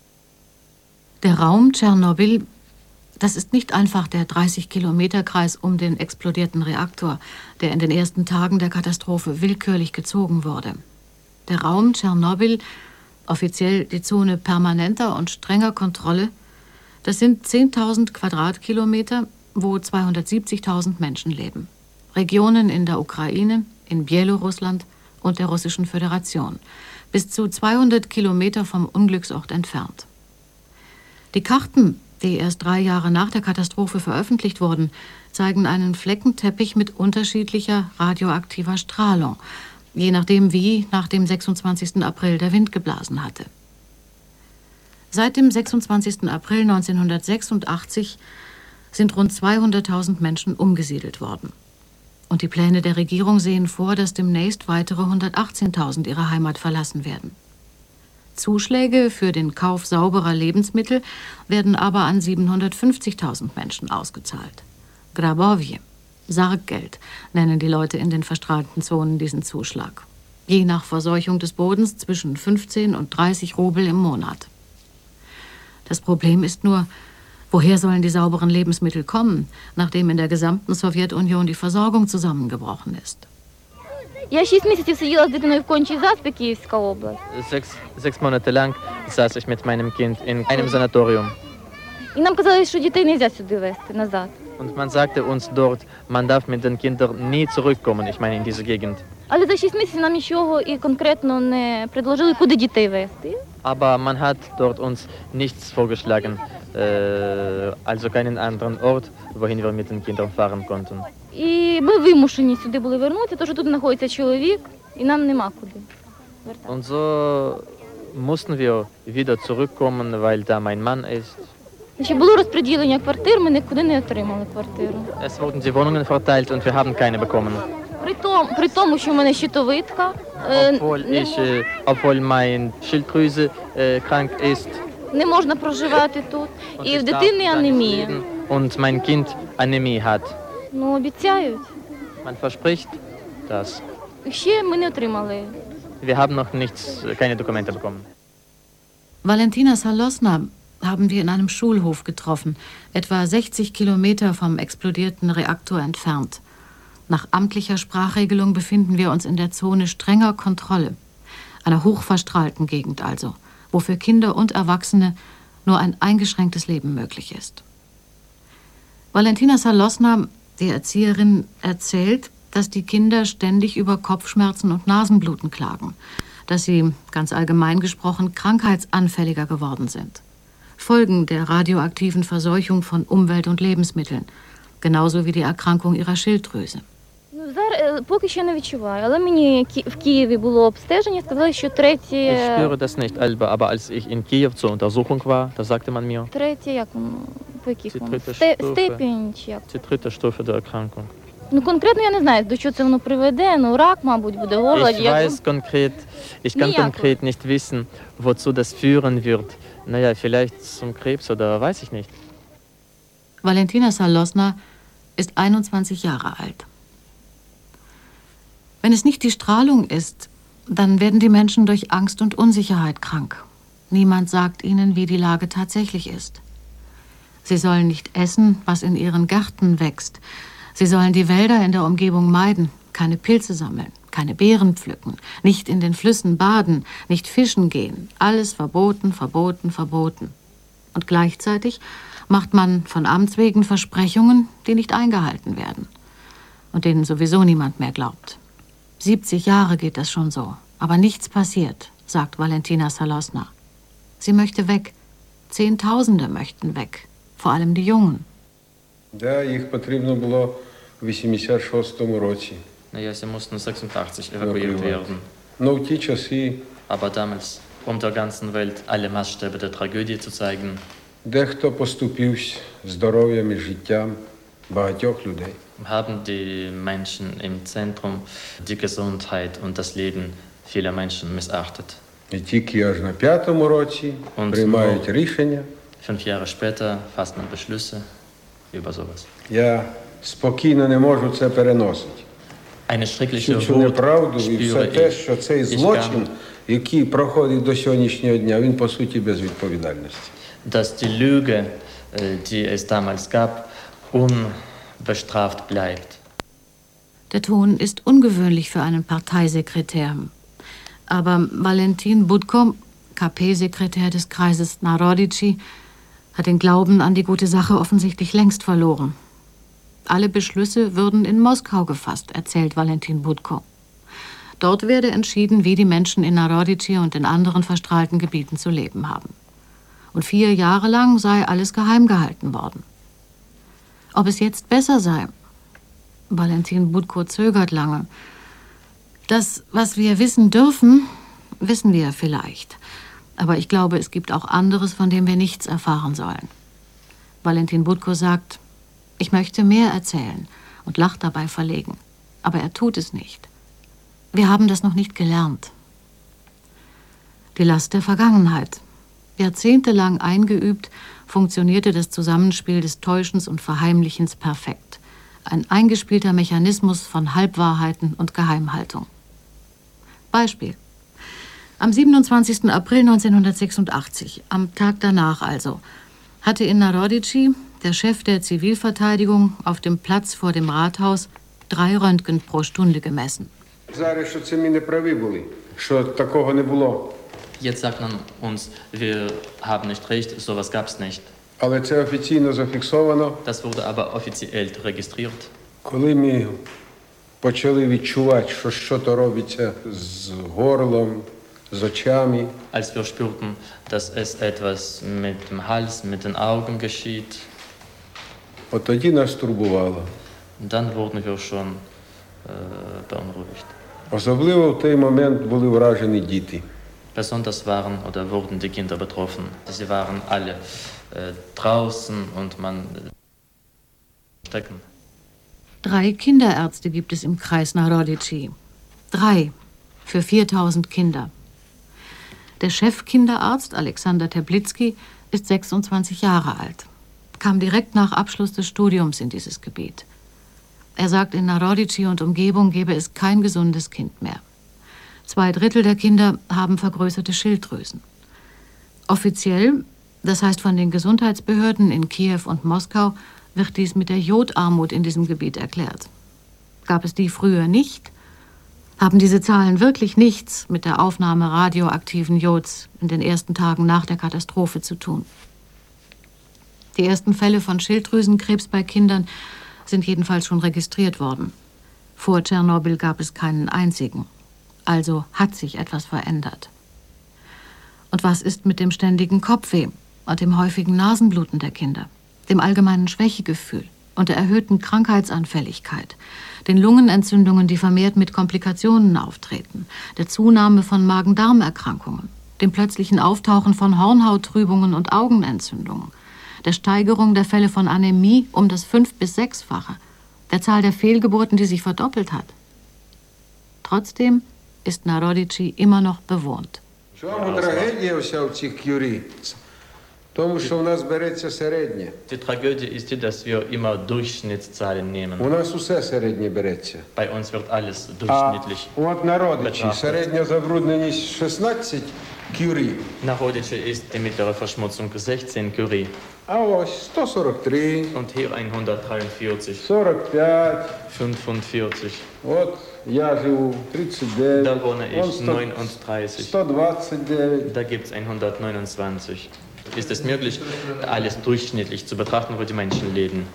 Der Raum Tschernobyl, das ist nicht einfach der dreißig Kilometer Kreis um den explodierten Reaktor, der in den ersten Tagen der Katastrophe willkürlich gezogen wurde. Der Raum Tschernobyl, offiziell die Zone permanenter und strenger Kontrolle, das sind zehntausend Quadratkilometer, wo zweihundertsiebzigtausend Menschen leben. Regionen in der Ukraine, in Belarusland und der Russischen Föderation, bis zu zweihundert Kilometer vom Unglücksort entfernt. Die Karten, die erst drei Jahre nach der Katastrophe veröffentlicht wurden, zeigen einen Fleckenteppich mit unterschiedlicher radioaktiver Strahlung, je nachdem wie nach dem sechsundzwanzigsten April der Wind geblasen hatte. Seit dem sechsundzwanzigsten April neunzehnhundertsechsundachtzig sind rund zweihunderttausend Menschen umgesiedelt worden. Und die Pläne der Regierung sehen vor, dass demnächst weitere hundertachtzehntausend ihre Heimat verlassen werden. Zuschläge für den Kauf sauberer Lebensmittel werden aber an siebenhundertfünfzigtausend Menschen ausgezahlt. Grabowje, Sarggeld, nennen die Leute in den verstrahlten Zonen diesen Zuschlag. Je nach Verseuchung des Bodens zwischen fünfzehn und dreißig Rubel im Monat. Das Problem ist nur, woher sollen die sauberen Lebensmittel kommen, nachdem in der gesamten Sowjetunion die Versorgung zusammengebrochen ist? Sechs, sechs Monate lang saß ich mit meinem Kind in einem Sanatorium. Und man sagte uns dort, man darf mit den Kindern nie zurückkommen, ich meine in diese Gegend. Але за шість місяців нам нічого і конкретно не предложили, куди дітей вести. Aber man hat dort uns nichts vorgeschlagen, äh, also keinen anderen Ort, wohin wir mit den Kindern fahren konnten. І ми вимушені сюди були вернутися, тому що тут знаходиться чоловік, і нам нема куди вертатися. Und so mussten wir wieder zurückkommen, weil da mein Mann ist. Ще було розподілення квартир, ми нікуди не отримали квартиру. Es wurden die Wohnungen verteilt und wir haben keine bekommen. При тому, при тому, що в мене щитовидка, Obwohl ich, äh, obwohl mein Schilddrüse äh, krank ist. Не можна проживати тут. І в дитини анемія. Und mein Kind Anämie hat. Ну, обіцяють. Man verspricht das. Ще ми не отримали. Wir haben noch nichts, keine Dokumente bekommen. Valentina Salosna haben wir in einem Schulhof getroffen, etwa sechzig Kilometer vom explodierten Reaktor entfernt. Nach amtlicher Sprachregelung befinden wir uns in der Zone strenger Kontrolle, einer hochverstrahlten Gegend also, wo für Kinder und Erwachsene nur ein eingeschränktes Leben möglich ist. Valentina Salosna, die Erzieherin, erzählt, dass die Kinder ständig über Kopfschmerzen und Nasenbluten klagen, dass sie, ganz allgemein gesprochen, krankheitsanfälliger geworden sind. Folgen der radioaktiven Verseuchung von Umwelt und Lebensmitteln, genauso wie die Erkrankung ihrer Schilddrüse. Поки ще не відчуваю, але мені в Києві було обстеження, сказали, що третє... Ich spüre das nicht, aber als ich in Kiew zur Untersuchung war, da sagte man mir... Третє, як воно, по яких воно? Степінь чи як? Die dritte Stufe der Erkrankung. Ну, конкретно я не знаю, до чого це воно приведе, ну, рак, мабуть, буде горло. Ich weiß konkret, ich kann konkret nicht wissen, wozu das führen wird. Naja, vielleicht zum Krebs oder weiß ich nicht. Valentina Salosna ist einundzwanzig Jahre alt. Wenn es nicht die Strahlung ist, dann werden die Menschen durch Angst und Unsicherheit krank. Niemand sagt ihnen, wie die Lage tatsächlich ist. Sie sollen nicht essen, was in ihren Gärten wächst. Sie sollen die Wälder in der Umgebung meiden, keine Pilze sammeln, keine Beeren pflücken, nicht in den Flüssen baden, nicht fischen gehen. Alles verboten, verboten, verboten. Und gleichzeitig macht man von Amts wegen Versprechungen, die nicht eingehalten werden und denen sowieso niemand mehr glaubt. siebzig Jahre geht das schon so, aber nichts passiert, sagt Valentina Salosna. Sie möchte weg. Zehntausende möchten weg, vor allem die Jungen. Да, їх потрібно було в вісімдесят шостому році. Naja, sie mussten sechsundachtzig evakuiert werden. Но в ті часи, aber damals, um der ganzen Welt alle Maßstäbe der Tragödie zu zeigen, дехто поступився здоров'ям і життям багатьох людей. Haben die Menschen im Zentrum die Gesundheit und das Leben vieler Menschen missachtet. І тільки аж на п'ятому році приймають рішення. Fünf Jahre später fasst man Beschlüsse über sowas. Я спокійно не можу це переносити. Eine schreckliche Всю неправду і все те, що цей злочин, який проходить до сьогоднішнього дня, він по суті без відповідальності. Dass die Lüge, die es damals gab, unbestraft bleibt. Der Ton ist ungewöhnlich für einen Parteisekretär. Aber Valentin Budko, K P-Sekretär des Kreises Narodici, hat den Glauben an die gute Sache offensichtlich längst verloren. Alle Beschlüsse würden in Moskau gefasst, erzählt Valentin Budko. Dort werde entschieden, wie die Menschen in Narodici und in anderen verstrahlten Gebieten zu leben haben. Und vier Jahre lang sei alles geheim gehalten worden. Ob es jetzt besser sei? Valentin Budko zögert lange. Das, was wir wissen dürfen, wissen wir vielleicht. Aber ich glaube, es gibt auch anderes, von dem wir nichts erfahren sollen. Valentin Budko sagt, ich möchte mehr erzählen und lacht dabei verlegen. Aber er tut es nicht. Wir haben das noch nicht gelernt. Die Last der Vergangenheit. Jahrzehntelang eingeübt, funktionierte das Zusammenspiel des Täuschens und Verheimlichens perfekt. Ein eingespielter Mechanismus von Halbwahrheiten und Geheimhaltung. Beispiel. Am siebenundzwanzigsten April neunzehnhundertsechsundachtzig, am Tag danach also, hatte in Narodici der Chef der Zivilverteidigung auf dem Platz vor dem Rathaus drei Röntgen pro Stunde gemessen. Jetzt sagt man uns, wir haben nicht recht, sowas gab es nicht. Das wurde aber offiziell registriert. почали відчувати, що щось робиться з горлом, з очами. Als wir spürten, dass es etwas mit dem Hals, mit den Augen geschieht. От тоді нас турбувало. Dann wurden wir schon äh, beunruhigt. Особливо в той момент були вражені діти. Besonders waren oder wurden die Kinder betroffen. Sie waren alle äh, draußen und man äh, stecken. Drei Kinderärzte gibt es im Kreis Narodici. Drei für viertausend Kinder. Der Chefkinderarzt Alexander Teplitzky ist sechsundzwanzig Jahre alt, kam direkt nach Abschluss des Studiums in dieses Gebiet. Er sagt, in Narodici und Umgebung gebe es kein gesundes Kind mehr. Zwei Drittel der Kinder haben vergrößerte Schilddrüsen. Offiziell, das heißt von den Gesundheitsbehörden in Kiew und Moskau, wird dies mit der Jodarmut in diesem Gebiet erklärt. Gab es die früher nicht? Haben diese Zahlen wirklich nichts mit der Aufnahme radioaktiven Jods in den ersten Tagen nach der Katastrophe zu tun? Die ersten Fälle von Schilddrüsenkrebs bei Kindern sind jedenfalls schon registriert worden. Vor Tschernobyl gab es keinen einzigen. Also hat sich etwas verändert. Und was ist mit dem ständigen Kopfweh und dem häufigen Nasenbluten der Kinder, dem allgemeinen Schwächegefühl und der erhöhten Krankheitsanfälligkeit, den Lungenentzündungen, die vermehrt mit Komplikationen auftreten, der Zunahme von Magen-Darm-Erkrankungen, dem plötzlichen Auftauchen von Hornhauttrübungen und Augenentzündungen, der Steigerung der Fälle von Anämie um das fünf- bis sechsfache, der Zahl der Fehlgeburten, die sich verdoppelt hat? Trotzdem ist Narodici immer noch bewohnt. Die Tragödie ist die, dass wir immer Durchschnittszahlen nehmen. Bei uns wird alles durchschnittlich betrachtet. Narodici ist die mittlere Verschmutzung sechzehn Curie. Und hier hundertdreiundvierzig. fünfundvierzig. Da wohne ich neununddreißig. Da gibt es hundertneunundzwanzig. Ist es möglich, alles durchschnittlich zu betrachten, wo die Menschen leben?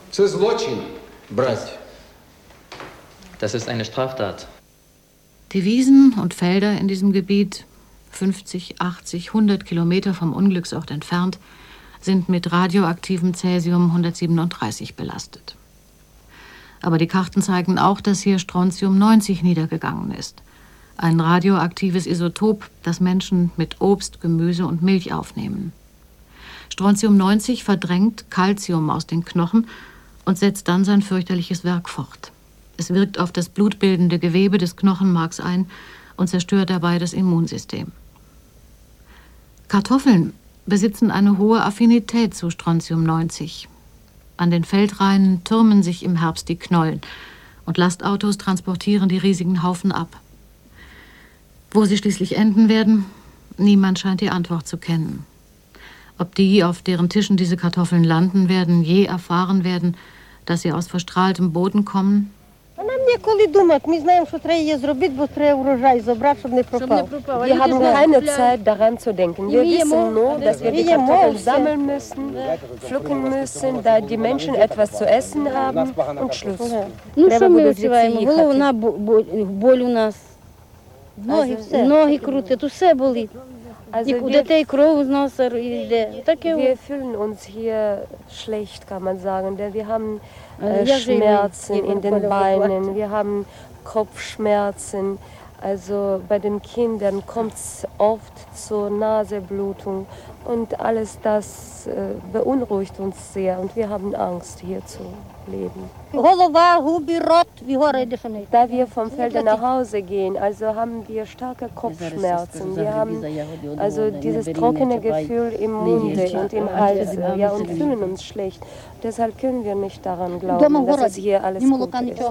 Das ist eine Straftat. Die Wiesen und Felder in diesem Gebiet, fünfzig, achtzig, hundert Kilometer vom Unglücksort entfernt, sind mit radioaktivem Cäsium hundertsiebenunddreißig belastet. Aber die Karten zeigen auch, dass hier Strontium neunzig niedergegangen ist. Ein radioaktives Isotop, das Menschen mit Obst, Gemüse und Milch aufnehmen. Strontium neunzig verdrängt Calcium aus den Knochen und setzt dann sein fürchterliches Werk fort. Es wirkt auf das blutbildende Gewebe des Knochenmarks ein und zerstört dabei das Immunsystem. Kartoffeln besitzen eine hohe Affinität zu Strontium neunzig. An den Feldrainen türmen sich im Herbst die Knollen und Lastautos transportieren die riesigen Haufen ab. Wo sie schließlich enden werden, niemand scheint die Antwort zu kennen. Ob die, auf deren Tischen diese Kartoffeln landen werden, je erfahren werden, dass sie aus verstrahltem Boden kommen? Wir haben keine Zeit, daran zu denken. Wir wissen nur, dass wir die Kartoffeln sammeln müssen, pflücken müssen, da die Menschen etwas zu essen haben und Schluss. Also wir, wir fühlen uns hier schlecht, kann man sagen, denn wir haben äh, Schmerzen in den Beinen, wir haben Kopfschmerzen. Also bei den Kindern kommt es oft zur Naseblutung und alles das äh, beunruhigt uns sehr und wir haben Angst, hier zu leben. Da wir vom Feld nach Hause gehen, also haben wir starke Kopfschmerzen. Wir haben also dieses trockene Gefühl im Munde und im Hals, ja, und fühlen uns schlecht. Deshalb können wir nicht daran glauben, dass es hier alles gut ist.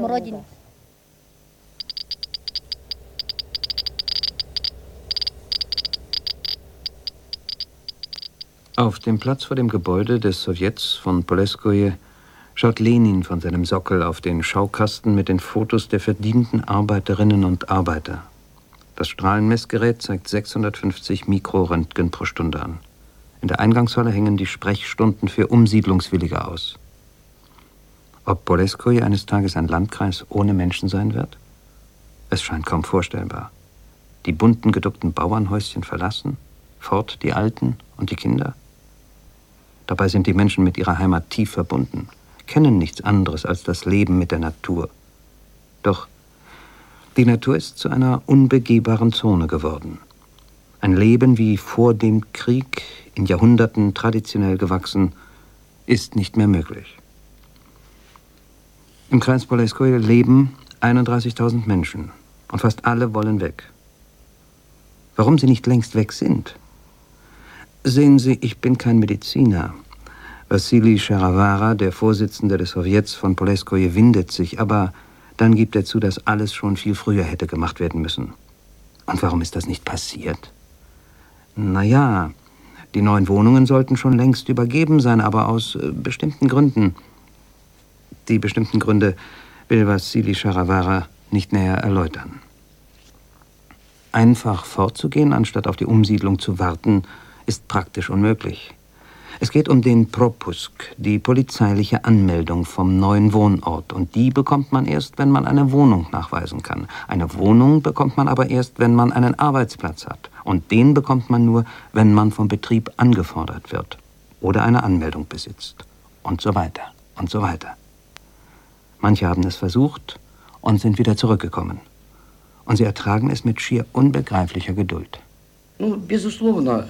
Auf dem Platz vor dem Gebäude des Sowjets von Polesskoje schaut Lenin von seinem Sockel auf den Schaukasten mit den Fotos der verdienten Arbeiterinnen und Arbeiter. Das Strahlenmessgerät zeigt sechshundertfünfzig Mikroröntgen pro Stunde an. In der Eingangshalle hängen die Sprechstunden für Umsiedlungswillige aus. Ob Poleskhoje eines Tages ein Landkreis ohne Menschen sein wird? Es scheint kaum vorstellbar. Die bunten, geduckten Bauernhäuschen verlassen, fort die Alten und die Kinder. Dabei sind die Menschen mit ihrer Heimat tief verbunden, kennen nichts anderes als das Leben mit der Natur. Doch die Natur ist zu einer unbegehbaren Zone geworden. Ein Leben wie vor dem Krieg, in Jahrhunderten traditionell gewachsen, ist nicht mehr möglich. Im Kreis Poleskhoje leben einunddreißigtausend Menschen und fast alle wollen weg. Warum sie nicht längst weg sind? Sehen Sie, ich bin kein Mediziner. Wassili Sharavara, der Vorsitzende des Sowjets von Poleskhoje, windet sich, aber dann gibt er zu, dass alles schon viel früher hätte gemacht werden müssen. Und warum ist das nicht passiert? Naja, die neuen Wohnungen sollten schon längst übergeben sein, aber aus äh, bestimmten Gründen. Die bestimmten Gründe will Wassili Sharavara nicht näher erläutern. Einfach fortzugehen, anstatt auf die Umsiedlung zu warten, ist praktisch unmöglich. Es geht um den Propusk, die polizeiliche Anmeldung vom neuen Wohnort. Und die bekommt man erst, wenn man eine Wohnung nachweisen kann. Eine Wohnung bekommt man aber erst, wenn man einen Arbeitsplatz hat. Und den bekommt man nur, wenn man vom Betrieb angefordert wird oder eine Anmeldung besitzt. Und so weiter und so weiter. Manche haben es versucht und sind wieder zurückgekommen. Und sie ertragen es mit schier unbegreiflicher Geduld. Ну, безусловно,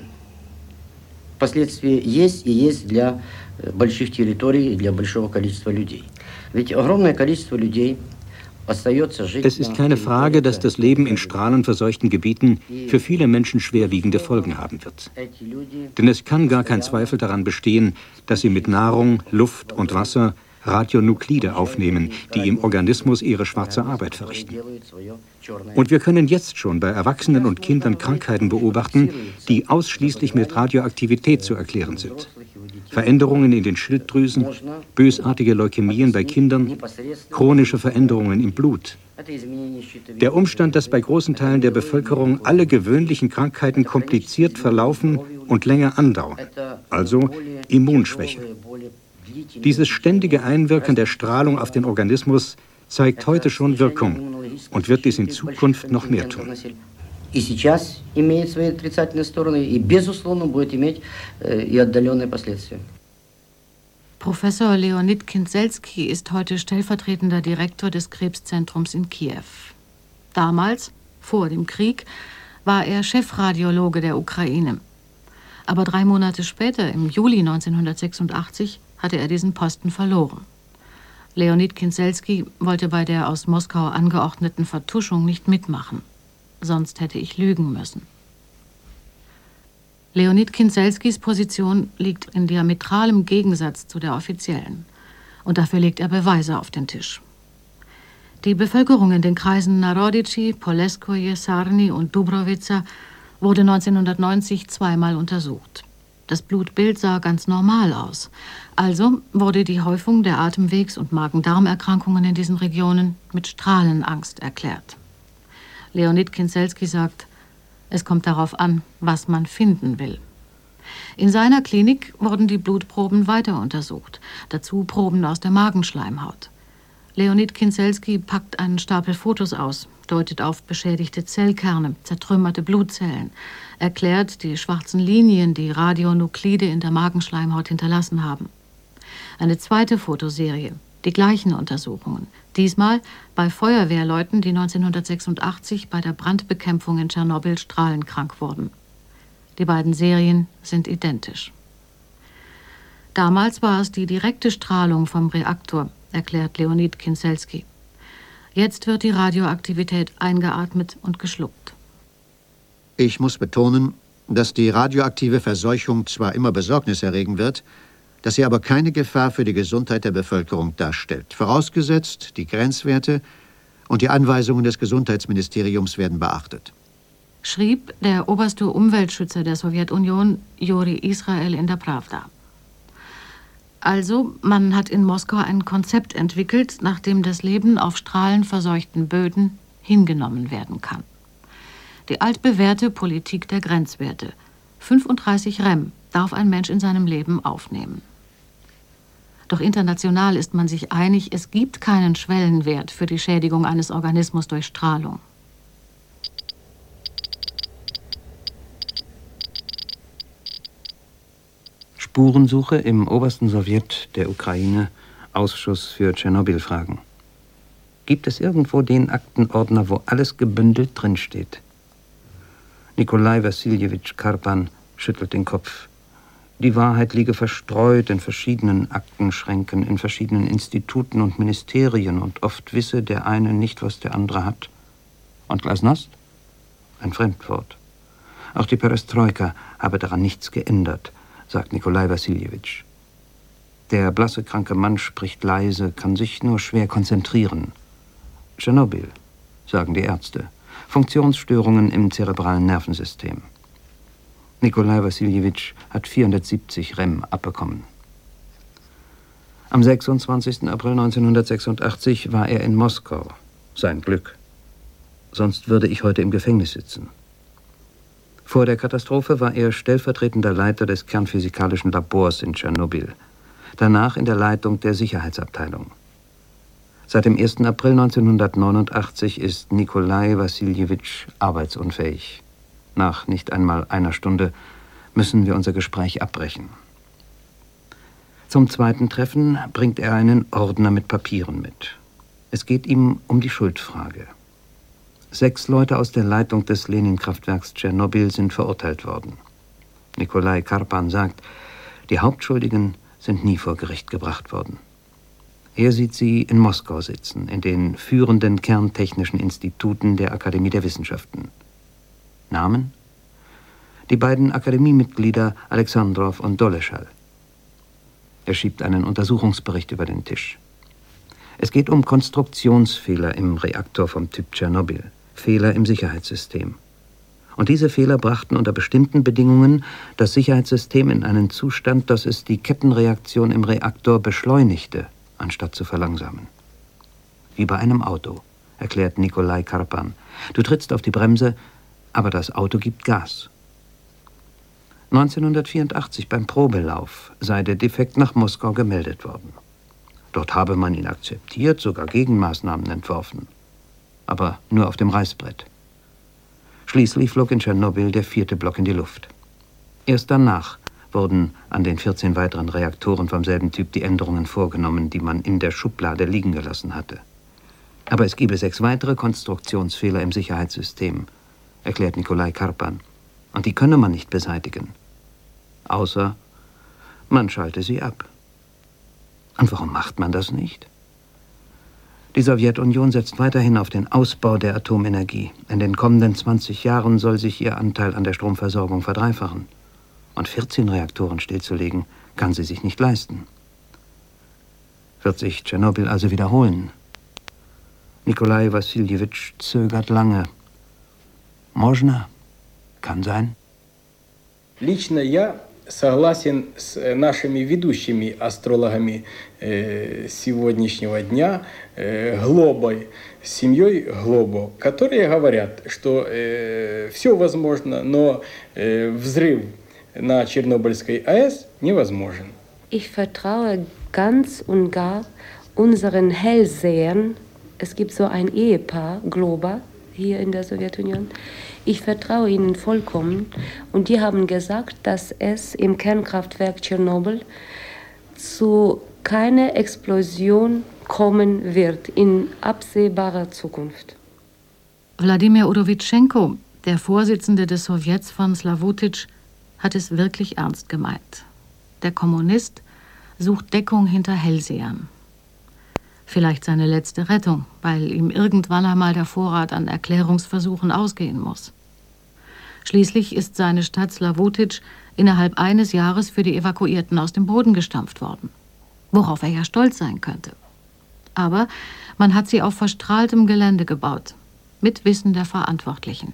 последствия есть и есть для больших территорий и для большого количества людей. Ведь огромное количество людей остается жить. Es ist keine Frage, dass das Leben in strahlenverseuchten Gebieten für viele Menschen schwerwiegende Folgen haben wird. Denn es kann gar kein Zweifel daran bestehen, dass sie mit Nahrung, Luft und Wasser Radionuklide aufnehmen, die im Organismus ihre schwarze Arbeit verrichten. Und wir können jetzt schon bei Erwachsenen und Kindern Krankheiten beobachten, die ausschließlich mit Radioaktivität zu erklären sind. Veränderungen in den Schilddrüsen, bösartige Leukämien bei Kindern, chronische Veränderungen im Blut. Der Umstand, dass bei großen Teilen der Bevölkerung alle gewöhnlichen Krankheiten kompliziert verlaufen und länger andauern, also Immunschwäche. Dieses ständige Einwirken der Strahlung auf den Organismus zeigt heute schon Wirkung und wird dies in Zukunft noch mehr tun. Professor Leonid Kinzelski ist heute stellvertretender Direktor des Krebszentrums in Kiew. Damals, vor dem Krieg, war er Chefradiologe der Ukraine. Aber drei Monate später, im Juli neunzehnhundertsechsundachtzig, hatte er diesen Posten verloren. Leonid Kinzelski wollte bei der aus Moskau angeordneten Vertuschung nicht mitmachen. Sonst hätte ich lügen müssen. Leonid Kinzelskis Position liegt in diametralem Gegensatz zu der offiziellen. Und dafür legt er Beweise auf den Tisch. Die Bevölkerung in den Kreisen Naroditschi, Poleskhoje, Sarny und Dubrovica wurde neunzehnhundertneunzig zweimal untersucht. Das Blutbild sah ganz normal aus. Also wurde die Häufung der Atemwegs- und Magen-Darm-Erkrankungen in diesen Regionen mit Strahlenangst erklärt. Leonid Kinzelski sagt, es kommt darauf an, was man finden will. In seiner Klinik wurden die Blutproben weiter untersucht, dazu Proben aus der Magenschleimhaut. Leonid Kinzelski packt einen Stapel Fotos aus, deutet auf beschädigte Zellkerne, zertrümmerte Blutzellen, erklärt die schwarzen Linien, die Radionuklide in der Magenschleimhaut hinterlassen haben. Eine zweite Fotoserie, die gleichen Untersuchungen, diesmal bei Feuerwehrleuten, die neunzehnhundertsechsundachtzig bei der Brandbekämpfung in Tschernobyl strahlenkrank wurden. Die beiden Serien sind identisch. Damals war es die direkte Strahlung vom Reaktor, erklärt Leonid Kinzelski. Jetzt wird die Radioaktivität eingeatmet und geschluckt. Ich muss betonen, dass die radioaktive Verseuchung zwar immer Besorgnis erregen wird, dass sie aber keine Gefahr für die Gesundheit der Bevölkerung darstellt. Vorausgesetzt, die Grenzwerte und die Anweisungen des Gesundheitsministeriums werden beachtet. Schrieb der oberste Umweltschützer der Sowjetunion, Juri Israel, in der Pravda. Also, man hat in Moskau ein Konzept entwickelt, nach dem das Leben auf strahlenverseuchten Böden hingenommen werden kann. Die altbewährte Politik der Grenzwerte. fünfunddreißig Rem darf ein Mensch in seinem Leben aufnehmen. Doch international ist man sich einig, es gibt keinen Schwellenwert für die Schädigung eines Organismus durch Strahlung. Spurensuche im obersten Sowjet der Ukraine, Ausschuss für Tschernobyl-Fragen. Gibt es irgendwo den Aktenordner, wo alles gebündelt drinsteht? Nikolai Wassiljewitsch Karpan schüttelt den Kopf. Die Wahrheit liege verstreut in verschiedenen Aktenschränken, in verschiedenen Instituten und Ministerien, und oft wisse der eine nicht, was der andere hat. Und Glasnost? Ein Fremdwort. Auch die Perestroika habe daran nichts geändert, sagt Nikolai Wassiljewitsch. Der blasse, kranke Mann spricht leise, kann sich nur schwer konzentrieren. Tschernobyl, sagen die Ärzte. Funktionsstörungen im zerebralen Nervensystem. Nikolai Wassiljewitsch hat vierhundertsiebzig R E M abbekommen. Am sechsundzwanzigsten April neunzehnhundertsechsundachtzig war er in Moskau. Sein Glück. Sonst würde ich heute im Gefängnis sitzen. Vor der Katastrophe war er stellvertretender Leiter des kernphysikalischen Labors in Tschernobyl. Danach in der Leitung der Sicherheitsabteilung. Seit dem ersten April neunzehnhundertneunundachtzig ist Nikolai Wassiljewitsch arbeitsunfähig. Nach nicht einmal einer Stunde müssen wir unser Gespräch abbrechen. Zum zweiten Treffen bringt er einen Ordner mit Papieren mit. Es geht ihm um die Schuldfrage. Sechs Leute aus der Leitung des Lenin-Kraftwerks Tschernobyl sind verurteilt worden. Nikolai Karpan sagt, die Hauptschuldigen sind nie vor Gericht gebracht worden. Er sieht sie in Moskau sitzen, in den führenden kerntechnischen Instituten der Akademie der Wissenschaften. Namen? Die beiden Akademiemitglieder Alexandrow und Doleschal. Er schiebt einen Untersuchungsbericht über den Tisch. Es geht um Konstruktionsfehler im Reaktor vom Typ Tschernobyl, Fehler im Sicherheitssystem. Und diese Fehler brachten unter bestimmten Bedingungen das Sicherheitssystem in einen Zustand, dass es die Kettenreaktion im Reaktor beschleunigte, anstatt zu verlangsamen. Wie bei einem Auto, erklärt Nikolai Karpan. Du trittst auf die Bremse, aber das Auto gibt Gas. neunzehnhundertvierundachtzig beim Probelauf sei der Defekt nach Moskau gemeldet worden. Dort habe man ihn akzeptiert, sogar Gegenmaßnahmen entworfen. Aber nur auf dem Reißbrett. Schließlich flog in Tschernobyl der vierte Block in die Luft. Erst danach wurden an den vierzehn weiteren Reaktoren vom selben Typ die Änderungen vorgenommen, die man in der Schublade liegen gelassen hatte. Aber es gebe sechs weitere Konstruktionsfehler im Sicherheitssystem, erklärt Nikolai Karpan. Und die könne man nicht beseitigen. Außer man schalte sie ab. Und warum macht man das nicht? Die Sowjetunion setzt weiterhin auf den Ausbau der Atomenergie. In den kommenden zwanzig Jahren soll sich ihr Anteil an der Stromversorgung verdreifachen. Und vierzehn Reaktoren stillzulegen, kann sie sich nicht leisten. Wird sich Tschernobyl also wiederholen? Nikolai Wassiljewitsch zögert lange. Можно? Kann sein. Лично я согласен с нашими ведущими астрологами э, сегодняшнего дня, э, Глобой, с семьей Глобо, которые говорят, что э, все возможно, но э, взрыв на Чернобыльской АЭС невозможен. Ich vertraue ganz und gar unseren Hellsehern. Es gibt so ein Ehepaar, Globa, hier in der Sowjetunion. Ich vertraue ihnen vollkommen und die haben gesagt, dass es im Kernkraftwerk Tschernobyl zu keiner Explosion kommen wird in absehbarer Zukunft. Wladimir Udowitschenko, der Vorsitzende des Sowjets von Slawutitsch, hat es wirklich ernst gemeint. Der Kommunist sucht Deckung hinter Hellsehern. Vielleicht seine letzte Rettung, weil ihm irgendwann einmal der Vorrat an Erklärungsversuchen ausgehen muss. Schließlich ist seine Stadt Slawutitsch innerhalb eines Jahres für die Evakuierten aus dem Boden gestampft worden, worauf er ja stolz sein könnte. Aber man hat sie auf verstrahltem Gelände gebaut, mit Wissen der Verantwortlichen.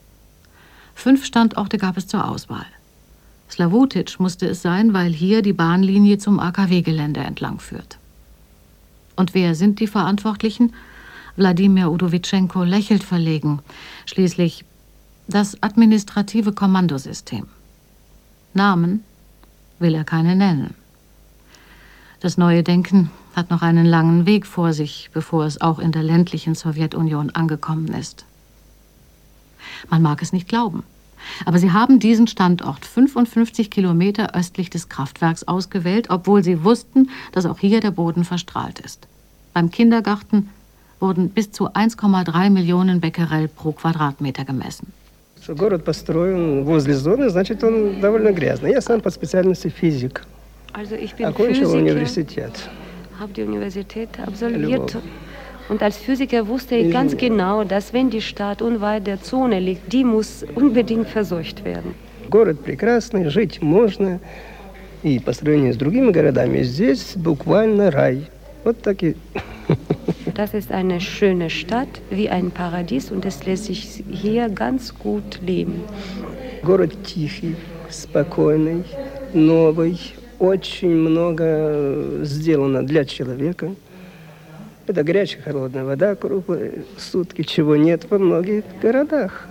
Fünf Standorte gab es zur Auswahl. Slawutitsch musste es sein, weil hier die Bahnlinie zum A K W-Gelände entlang führt. Und wer sind die Verantwortlichen? Wladimir Udowitschenko lächelt verlegen. Schließlich das administrative Kommandosystem. Namen will er keine nennen. Das neue Denken hat noch einen langen Weg vor sich, bevor es auch in der ländlichen Sowjetunion angekommen ist. Man mag es nicht glauben, aber sie haben diesen Standort fünfundfünfzig Kilometer östlich des Kraftwerks ausgewählt, obwohl sie wussten, dass auch hier der Boden verstrahlt ist. Beim Kindergarten wurden bis zu eins Komma drei Millionen Becquerel pro Quadratmeter gemessen. Город построен возле зоны, значит, он довольно грязный. Я сам по специальности физик. Also ich bin Окончил Physiker, университет. habe die Universität absolviert. Und als Physiker wusste ich ganz genau, dass wenn die Stadt unweit der Zone liegt, die muss unbedingt verseucht werden. Город прекрасный, жить можно. И по сравнению с другими городами здесь буквально рай. Вот так и... Das ist eine schöne Stadt, wie ein Paradies, und es lässt sich hier ganz gut leben. Город тихий, спокойный, новый. Очень много сделано для человека. Это горячая, холодная вода круглые сутки, чего нет во многих городах.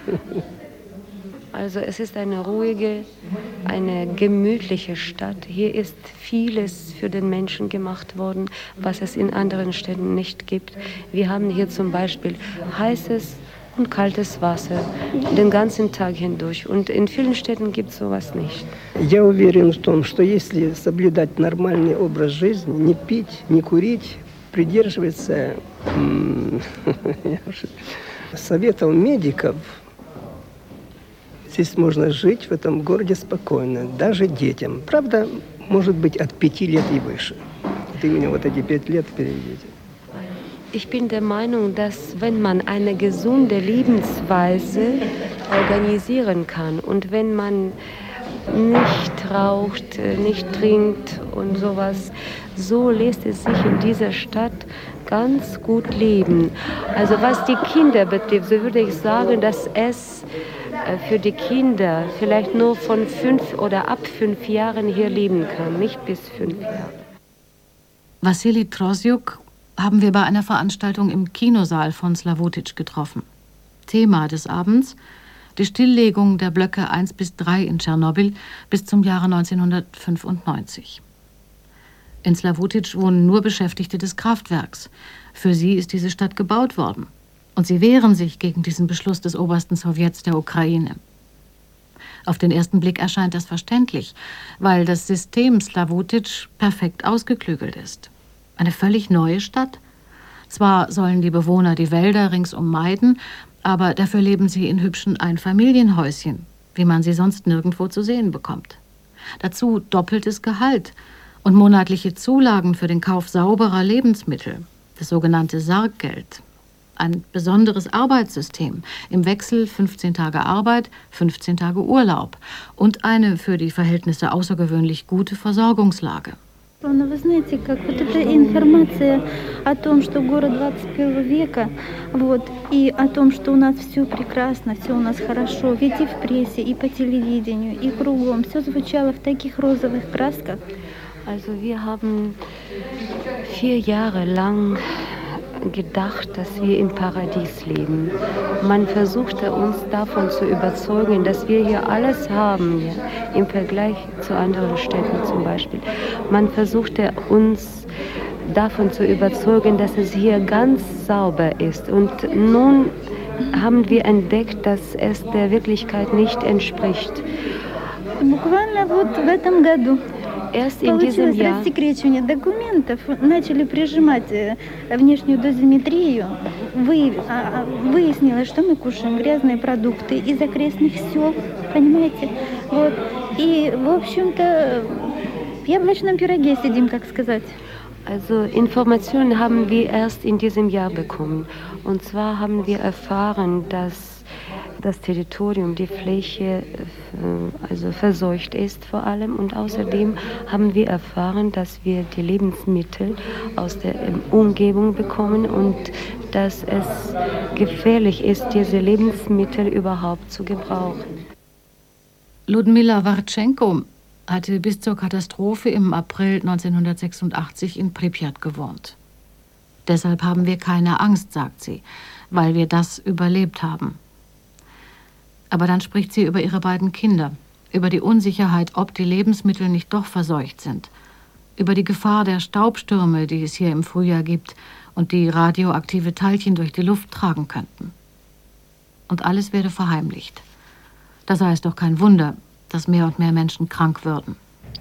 Also es ist eine ruhige, eine gemütliche Stadt. Hier ist vieles für den Menschen gemacht worden, was es in anderen Städten nicht gibt. Wir haben hier zum Beispiel heißes und kaltes Wasser den ganzen Tag hindurch. Und in vielen Städten gibt es sowas nicht. Я уверен в том, что если соблюдать нормальный образ жизни, не пить, не курить, придерживаться советов медиков, здесь можно жить в этом городе спокойно, даже детям. Правда, может быть, от пяти лет и выше. Ты меня вот эти пять лет переведите. Ich bin der Meinung, dass wenn man eine gesunde Lebensweise organisieren kann und wenn man nicht raucht, nicht trinkt und sowas, so lässt es sich in dieser Stadt ganz gut leben. Also was die Kinder betrifft, so würde ich sagen, dass es für die Kinder vielleicht nur von fünf oder ab fünf Jahren hier leben kann, nicht bis fünf Jahre. Wassili Trosjuk haben wir bei einer Veranstaltung im Kinosaal von Slawutitsch getroffen. Thema des Abends: die Stilllegung der Blöcke eins bis drei in Tschernobyl bis zum Jahre neunzehnhundertfünfundneunzig. In Slawutitsch wohnen nur Beschäftigte des Kraftwerks. Für sie ist diese Stadt gebaut worden. Und sie wehren sich gegen diesen Beschluss des obersten Sowjets der Ukraine. Auf den ersten Blick erscheint das verständlich, weil das System Slawutitsch perfekt ausgeklügelt ist. Eine völlig neue Stadt. Zwar sollen die Bewohner die Wälder ringsum meiden, aber dafür leben sie in hübschen Einfamilienhäuschen, wie man sie sonst nirgendwo zu sehen bekommt. Dazu doppeltes Gehalt und monatliche Zulagen für den Kauf sauberer Lebensmittel, das sogenannte Sarggeld. Ein besonderes Arbeitssystem im Wechsel fünfzehn Tage Arbeit, fünfzehn Tage Urlaub und eine für die Verhältnisse außergewöhnlich gute Versorgungslage. Но вы знаете, как вот эта информация о том, что город двадцать первого века, вот, и о том, что у нас все прекрасно, все у нас хорошо, ведь и в прессе, и по телевидению, и кругом, все звучало в таких розовых красках. Also wir haben vier Jahre lang gedacht, dass wir im Paradies leben. Man versuchte uns davon zu überzeugen, dass wir hier alles haben, ja, im Vergleich zu anderen Städten zum Beispiel. Man versuchte uns davon zu überzeugen, dass es hier ganz sauber ist. Und nun haben wir entdeckt, dass es der Wirklichkeit nicht entspricht. Буквально вот в этом году. Erst in diesem Jahr рассекречивание документов, начали прижимать внешнюю дозиметрию, выяснилось, что мы кушаем грязные продукты из окрестных сел, понимаете? Вот. И, в общем-то, в яблочном пироге сидим, как сказать. Also Informationen haben wir erst in diesem Jahr bekommen. Und zwar haben wir erfahren, dass das Territorium, die Fläche, also verseucht ist vor allem. Und außerdem haben wir erfahren, dass wir die Lebensmittel aus der Umgebung bekommen und dass es gefährlich ist, diese Lebensmittel überhaupt zu gebrauchen. Ludmila Wartschenko hatte bis zur Katastrophe im April neunzehnhundertsechsundachtzig in Pripyat gewohnt. Deshalb haben wir keine Angst, sagt sie, weil wir das überlebt haben. Aber dann spricht sie über ihre beiden Kinder, über die Unsicherheit, ob die Lebensmittel nicht doch verseucht sind. über die Gefahr der Staubstürme, die es hier im Frühjahr gibt und die radioaktive Teilchen durch die Luft tragen könnten. Und alles werde verheimlicht. Da sei es doch kein Wunder, dass mehr und mehr Menschen krank würden.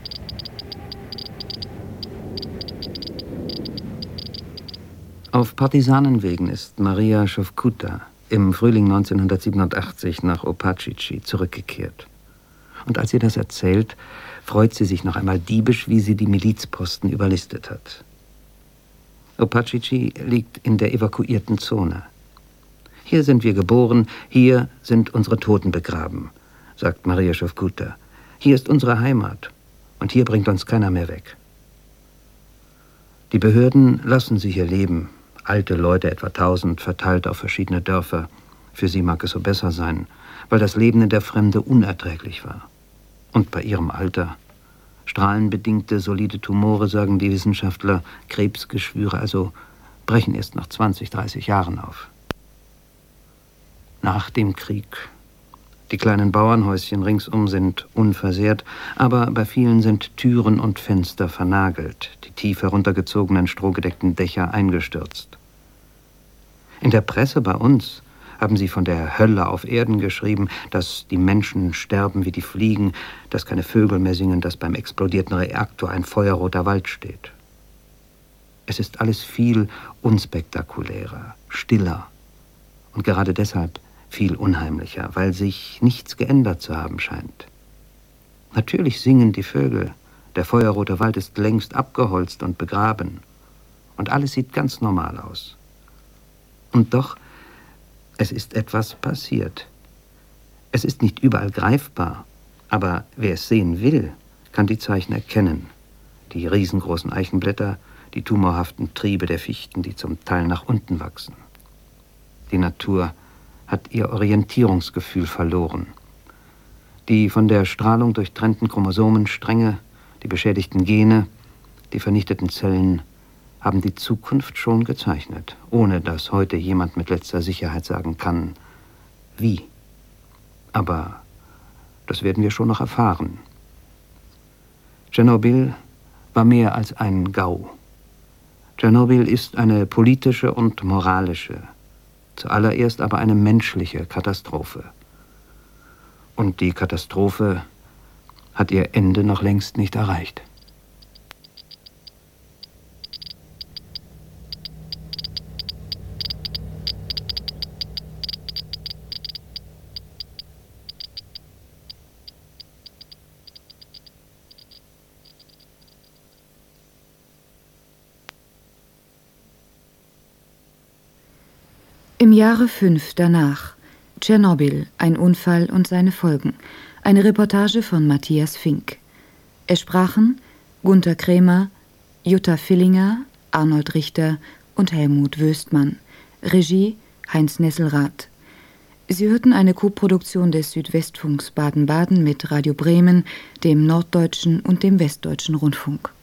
Auf Partisanenwegen ist Maria Schofkuta im Frühling neunzehnhundertsiebenundachtzig nach Opacici zurückgekehrt. Und als sie das erzählt, freut sie sich noch einmal diebisch, wie sie die Milizposten überlistet hat. Opacici liegt in der evakuierten Zone. Hier sind wir geboren, hier sind unsere Toten begraben, sagt Maria Schofkuta. Hier ist unsere Heimat und hier bringt uns keiner mehr weg. Die Behörden lassen sie hier leben. Alte Leute, etwa tausend, verteilt auf verschiedene Dörfer. Für sie mag es so besser sein, weil das Leben in der Fremde unerträglich war. Und bei ihrem Alter. Strahlenbedingte, solide Tumore, sagen die Wissenschaftler, Krebsgeschwüre, also brechen erst nach zwanzig, dreißig Jahren auf. Nach dem Krieg. Die kleinen Bauernhäuschen ringsum sind unversehrt, aber bei vielen sind Türen und Fenster vernagelt, die tief heruntergezogenen, strohgedeckten Dächer eingestürzt. In der Presse bei uns haben sie von der Hölle auf Erden geschrieben, dass die Menschen sterben wie die Fliegen, dass keine Vögel mehr singen, dass beim explodierten Reaktor ein feuerroter Wald steht. Es ist alles viel unspektakulärer, stiller und gerade deshalb viel unheimlicher, weil sich nichts geändert zu haben scheint. Natürlich singen die Vögel, der feuerrote Wald ist längst abgeholzt und begraben und alles sieht ganz normal aus. Und doch, es ist etwas passiert. Es ist nicht überall greifbar, aber wer es sehen will, kann die Zeichen erkennen. Die riesengroßen Eichenblätter, die tumorhaften Triebe der Fichten, die zum Teil nach unten wachsen. Die Natur hat ihr Orientierungsgefühl verloren. Die von der Strahlung durchtrennten Chromosomenstränge, die beschädigten Gene, die vernichteten Zellen haben die Zukunft schon gezeichnet, ohne dass heute jemand mit letzter Sicherheit sagen kann, wie. Aber das werden wir schon noch erfahren. Tschernobyl war mehr als ein Gau. Tschernobyl ist eine politische und moralische, zuallererst aber eine menschliche Katastrophe. Und die Katastrophe hat ihr Ende noch längst nicht erreicht. Im Jahre fünf danach. Tschernobyl, ein Unfall und seine Folgen. Eine Reportage von Matthias Fink. Es sprachen Gunther Krämer, Jutta Villinger, Arnold Richter und Helmut Wöstmann. Regie Heinz Nesselrath. Sie hörten eine Koproduktion des Südwestfunks Baden-Baden mit Radio Bremen, dem Norddeutschen und dem Westdeutschen Rundfunk.